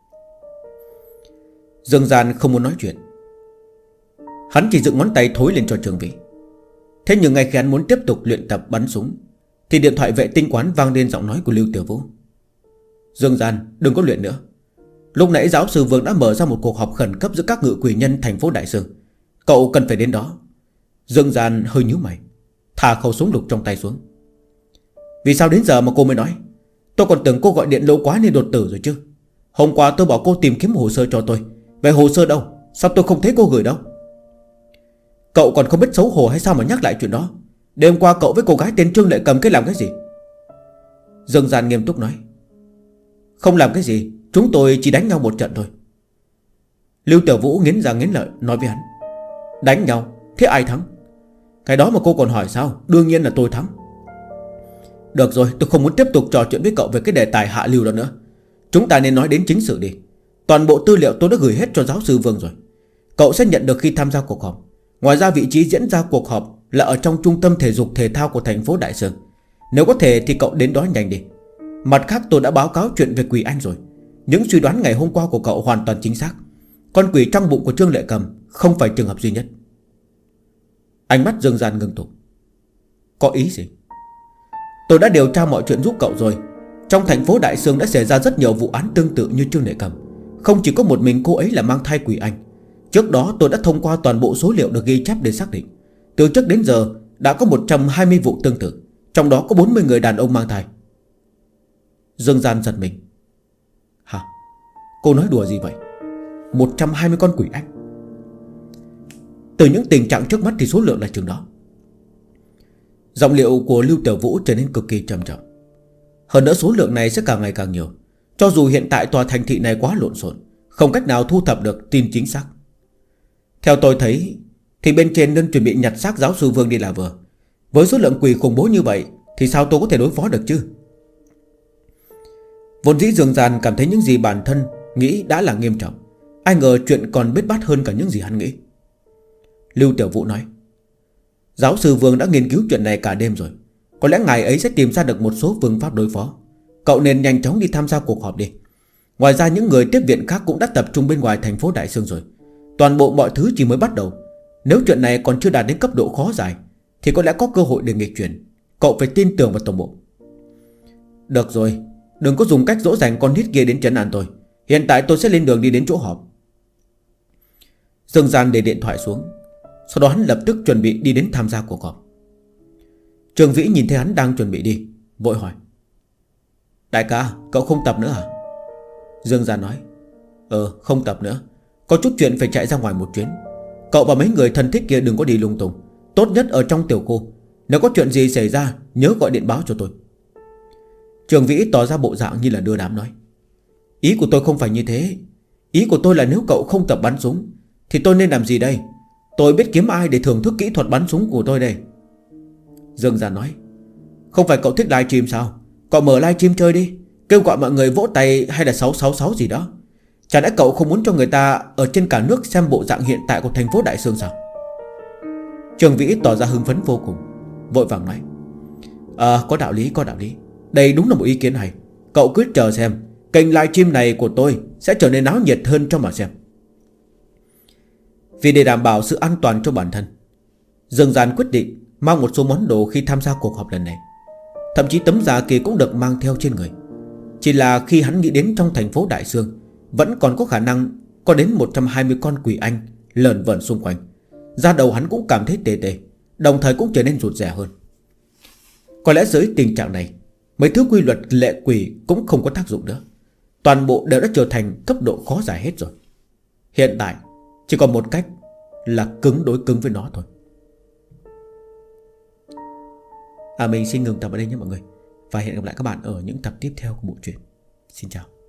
Dương Gian không muốn nói chuyện. Hắn chỉ dựng ngón tay thối lên cho Trường Vĩ. Thế nhưng ngay khi hắn muốn tiếp tục luyện tập bắn súng thì điện thoại vệ tinh quán vang lên giọng nói của Lưu Tiểu Vũ. Dương Gian, đừng có luyện nữa. Lúc nãy giáo sư Vương đã mở ra một cuộc họp khẩn cấp giữa các ngự quỷ nhân thành phố Đại Sương. Cậu cần phải đến đó. Dương Gian hơi nhíu mày, thả khẩu súng lục trong tay xuống. Vì sao đến giờ mà cô mới nói? Tôi còn tưởng cô gọi điện lâu quá nên đột tử rồi chứ. Hôm qua tôi bảo cô tìm kiếm hồ sơ cho tôi. Vậy hồ sơ đâu? Sao tôi không thấy cô gửi đâu? Cậu còn không biết xấu hổ hay sao mà nhắc lại chuyện đó? Đêm qua cậu với cô gái tên Trương Lệ Cầm cái làm cái gì? Dương Gian nghiêm túc nói. Không làm cái gì, chúng tôi chỉ đánh nhau một trận thôi. Lưu Tiểu Vũ nghiến răng nghiến lợi nói với hắn. Đánh nhau? Thế ai thắng? Cái đó mà cô còn hỏi sao? Đương nhiên là tôi thắng. Được rồi, tôi không muốn tiếp tục trò chuyện với cậu về cái đề tài hạ lưu đó nữa. Chúng ta nên nói đến chính sự đi. Toàn bộ tư liệu tôi đã gửi hết cho giáo sư Vương rồi. Cậu sẽ nhận được khi tham gia cuộc họp. Ngoài ra vị trí diễn ra cuộc họp là ở trong trung tâm thể dục thể thao của thành phố Đại Sương. Nếu có thể thì cậu đến đó nhanh đi. Mặt khác tôi đã báo cáo chuyện về quỷ anh rồi. Những suy đoán ngày hôm qua của cậu hoàn toàn chính xác. Con quỷ trong bụng của Trương Lệ Cầm không phải trường hợp duy nhất. Ánh mắt Dương Gian ngưng tụ. Có ý gì? Tôi đã điều tra mọi chuyện giúp cậu rồi. Trong thành phố Đại Sương đã xảy ra rất nhiều vụ án tương tự như Trương Lệ Cầm. Không chỉ có một mình cô ấy là mang thai quỷ anh. Trước đó tôi đã thông qua toàn bộ số liệu được ghi chép để xác định. Từ trước đến giờ đã có 120 vụ tương tự. Trong đó có 40 người đàn ông mang thai. Dương Gian giật mình. Hả? Cô nói đùa gì vậy? 120 con quỷ anh? Từ những tình trạng trước mắt thì số lượng là chừng đó. Giọng điệu của Lưu Tiểu Vũ trở nên cực kỳ trầm trọng. Hơn nữa số lượng này sẽ càng ngày càng nhiều. Cho dù hiện tại tòa thành thị này quá lộn xộn, không cách nào thu thập được tin chính xác. Theo tôi thấy thì bên trên nên chuẩn bị nhặt xác giáo sư Vương đi là vừa. Với số lượng quỷ khủng bố như vậy thì sao tôi có thể đối phó được chứ? Vốn dĩ Dương Gian cảm thấy những gì bản thân nghĩ đã là nghiêm trọng. Ai ngờ chuyện còn bết bát hơn cả những gì hắn nghĩ. Lưu Tiểu Vũ nói. Giáo sư Vương đã nghiên cứu chuyện này cả đêm rồi. Có lẽ ngài ấy sẽ tìm ra được một số phương pháp đối phó. Cậu nên nhanh chóng đi tham gia cuộc họp đi. Ngoài ra những người tiếp viện khác cũng đã tập trung bên ngoài thành phố Đại Sương rồi. Toàn bộ mọi thứ chỉ mới bắt đầu. Nếu chuyện này còn chưa đạt đến cấp độ khó giải thì có lẽ có cơ hội để nghịch chuyển. Cậu phải tin tưởng vào tổng bộ. Được rồi, đừng có dùng cách dỗ dành con nít kia đến trấn an tôi. Hiện tại tôi sẽ lên đường đi đến chỗ họp. Dương Gian để điện thoại xuống. Sau đó hắn lập tức chuẩn bị đi đến tham gia cuộc họp. Trường Vĩ nhìn thấy hắn đang chuẩn bị đi, vội hỏi. Đại ca, cậu không tập nữa hả? Dương Gian nói. Không tập nữa. Có chút chuyện phải chạy ra ngoài một chuyến. Cậu và mấy người thân thích kia đừng có đi lung tung. Tốt nhất ở trong tiểu khu. Nếu có chuyện gì xảy ra nhớ gọi điện báo cho tôi. Trường Vĩ tỏ ra bộ dạng như là đưa đám nói. Ý của tôi không phải như thế. Ý của tôi là nếu cậu không tập bắn súng thì tôi nên làm gì đây? Tôi biết kiếm ai để thưởng thức kỹ thuật bắn súng của tôi đây? Dương Gian nói. Không phải cậu thích livestream sao? Cậu mở livestream chơi đi, kêu gọi mọi người vỗ tay hay là 666 gì đó. Chả lẽ cậu không muốn cho người ta ở trên cả nước xem bộ dạng hiện tại của thành phố Đại Sương sao? Trường Vĩ tỏ ra hưng phấn vô cùng, vội vàng nói. Có đạo lý, có đạo lý. Đây đúng là một ý kiến hay. Cậu cứ chờ xem, kênh livestream này của tôi sẽ trở nên náo nhiệt hơn cho mà xem. Vì để đảm bảo sự an toàn cho bản thân, Dương Gian quyết định mang một số món đồ khi tham gia cuộc họp lần này. Thậm chí tấm giả kia cũng được mang theo trên người. Chỉ là khi hắn nghĩ đến trong thành phố Đại Sương vẫn còn có khả năng có đến 120 con quỷ anh lởn vởn xung quanh, da đầu hắn cũng cảm thấy tê tê, đồng thời cũng trở nên rụt rè hơn. Có lẽ dưới tình trạng này, mấy thứ quy luật lệ quỷ cũng không có tác dụng nữa. Toàn bộ đều đã trở thành cấp độ khó giải hết rồi. Hiện tại chỉ còn một cách là cứng đối cứng với nó thôi. Mình xin ngừng tập ở đây nhé mọi người. Và hẹn gặp lại các bạn ở những tập tiếp theo của bộ truyện. Xin chào.